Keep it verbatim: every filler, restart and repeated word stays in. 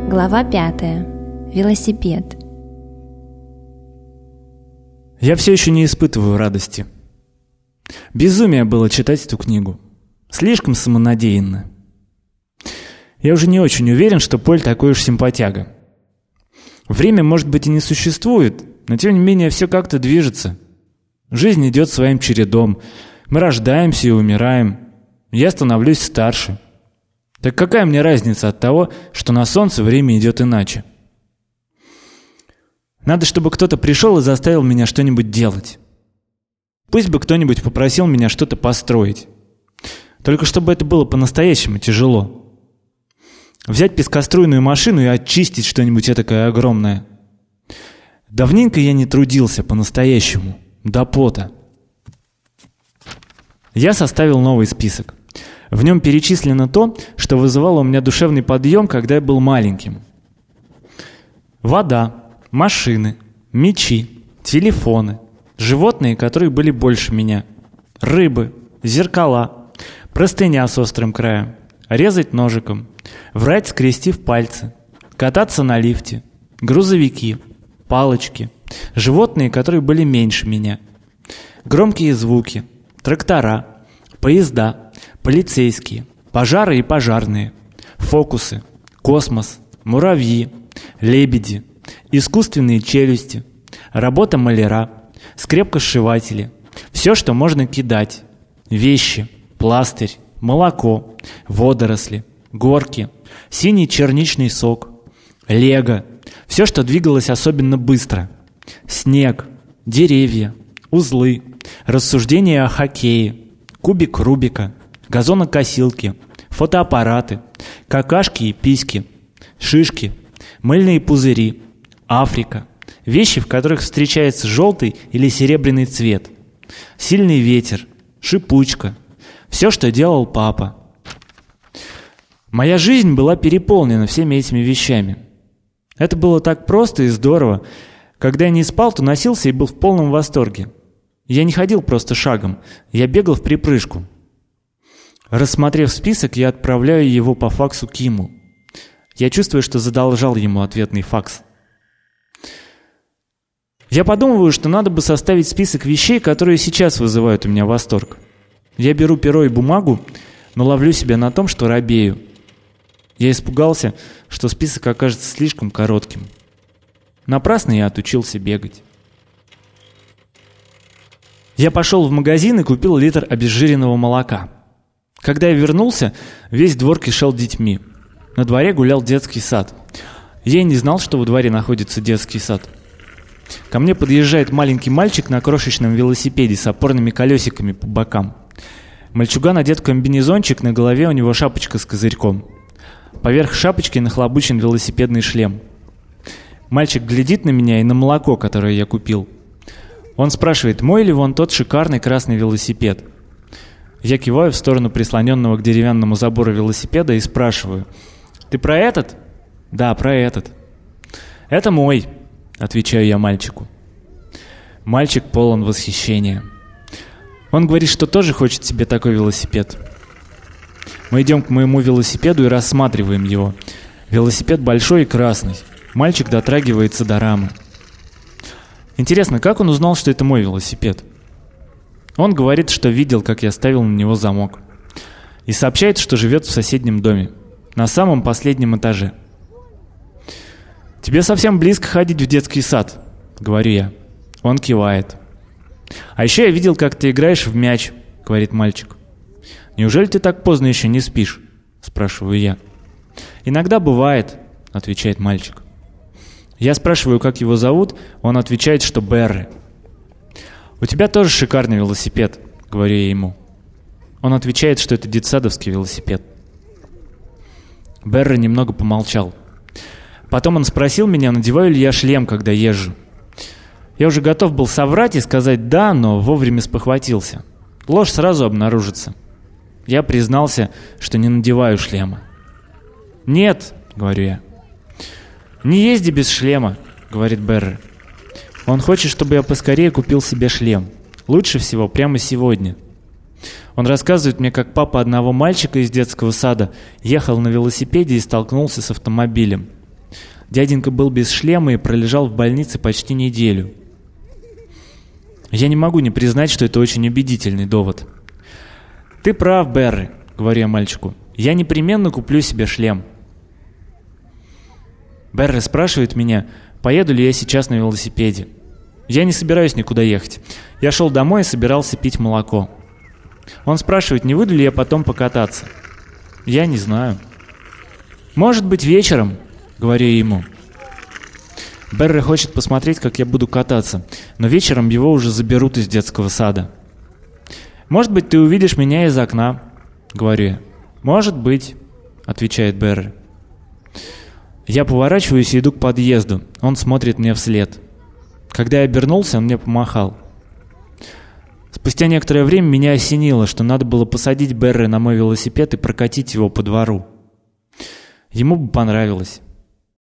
Глава пятая. Велосипед. Я все еще не испытываю радости. Безумие было читать эту книгу. Слишком самонадеянно. Я уже не очень уверен, что Поль такой уж симпатяга. Время, может быть, и не существует, но тем не менее все как-то движется. Жизнь идет своим чередом. Мы рождаемся и умираем. Я становлюсь старше. Так какая мне разница от того, что на солнце время идет иначе? Надо, чтобы кто-то пришел и заставил меня что-нибудь делать. Пусть бы кто-нибудь попросил меня что-то построить. Только чтобы это было по-настоящему тяжело. Взять пескоструйную машину и очистить что-нибудь этакое огромное. Давненько я не трудился по-настоящему, до пота. Я составил новый список. В нем перечислено то, что вызывало у меня душевный подъем, когда я был маленьким. Вода, машины, мечи, телефоны, животные, которые были больше меня, рыбы, зеркала, простыня с острым краем, резать ножиком, врать, скрестив пальцы, кататься на лифте, грузовики, палочки, животные, которые были меньше меня, громкие звуки, трактора, поезда, полицейские, пожары и пожарные, фокусы, космос, муравьи, лебеди, искусственные челюсти, работа маляра, скрепкосшиватели, все, что можно кидать, вещи, пластырь, молоко, водоросли, горки, синий черничный сок, лего, все, что двигалось особенно быстро, снег, деревья, узлы, рассуждения о хоккее, кубик Рубика, газонокосилки, фотоаппараты, какашки и письки, шишки, мыльные пузыри, Африка, вещи, в которых встречается желтый или серебряный цвет, сильный ветер, шипучка, все, что делал папа. Моя жизнь была переполнена всеми этими вещами. Это было так просто и здорово. Когда я не спал, то носился и был в полном восторге. Я не ходил просто шагом, я бегал вприпрыжку. Рассмотрев список, я отправляю его по факсу Киму. Я чувствую, что задолжал ему ответный факс. Я подумываю, что надо бы составить список вещей, которые сейчас вызывают у меня восторг. Я беру перо и бумагу, но ловлю себя на том, что робею. Я испугался, что список окажется слишком коротким. Напрасно я отучился бегать. Я пошел в магазин и купил литр обезжиренного молока. Когда я вернулся, весь двор кишел детьми. На дворе гулял детский сад. Я и не знал, что во дворе находится детский сад. Ко мне подъезжает маленький мальчик на крошечном велосипеде с опорными колесиками по бокам. Мальчуган одет в комбинезончик, на голове у него шапочка с козырьком. Поверх шапочки нахлобучен велосипедный шлем. Мальчик глядит на меня и на молоко, которое я купил. Он спрашивает, мой ли вон тот шикарный красный велосипед. Я киваю в сторону прислоненного к деревянному забору велосипеда и спрашиваю, «Ты про этот?» «Да, про этот». «Это мой», — отвечаю я мальчику. Мальчик полон восхищения. Он говорит, что тоже хочет себе такой велосипед. Мы идем к моему велосипеду и рассматриваем его. Велосипед большой и красный. Мальчик дотрагивается до рамы. Интересно, как он узнал, что это мой велосипед? Он говорит, что видел, как я ставил на него замок. И сообщает, что живет в соседнем доме, на самом последнем этаже. «Тебе совсем близко ходить в детский сад», — говорю я. Он кивает. «А еще я видел, как ты играешь в мяч», — говорит мальчик. «Неужели ты так поздно еще не спишь?» — спрашиваю я. «Иногда бывает», — отвечает мальчик. Я спрашиваю, как его зовут, он отвечает, что Берри. «У тебя тоже шикарный велосипед», — говорю я ему. Он отвечает, что это детсадовский велосипед. Берри немного помолчал. Потом он спросил меня, надеваю ли я шлем, когда езжу. Я уже готов был соврать и сказать «да», но вовремя спохватился. Ложь сразу обнаружится. Я признался, что не надеваю шлема. «Нет», — говорю я. «Не езди без шлема», — говорит Берри. Он хочет, чтобы я поскорее купил себе шлем. Лучше всего прямо сегодня. Он рассказывает мне, как папа одного мальчика из детского сада ехал на велосипеде и столкнулся с автомобилем. Дяденька был без шлема и пролежал в больнице почти неделю. Я не могу не признать, что это очень убедительный довод. «Ты прав, Берри», — говорю я мальчику. «Я непременно куплю себе шлем». Берри спрашивает меня, поеду ли я сейчас на велосипеде. Я не собираюсь никуда ехать. Я шел домой и собирался пить молоко. Он спрашивает, не выйду ли я потом покататься. Я не знаю. «Может быть, вечером», — говорю я ему. Берри хочет посмотреть, как я буду кататься, но вечером его уже заберут из детского сада. «Может быть, ты увидишь меня из окна», — говорю я. «Может быть», — отвечает Берри. Я поворачиваюсь и иду к подъезду. Он смотрит мне вслед. Когда я обернулся, он мне помахал. Спустя некоторое время меня осенило, что надо было посадить Берри на мой велосипед и прокатить его по двору. Ему бы понравилось.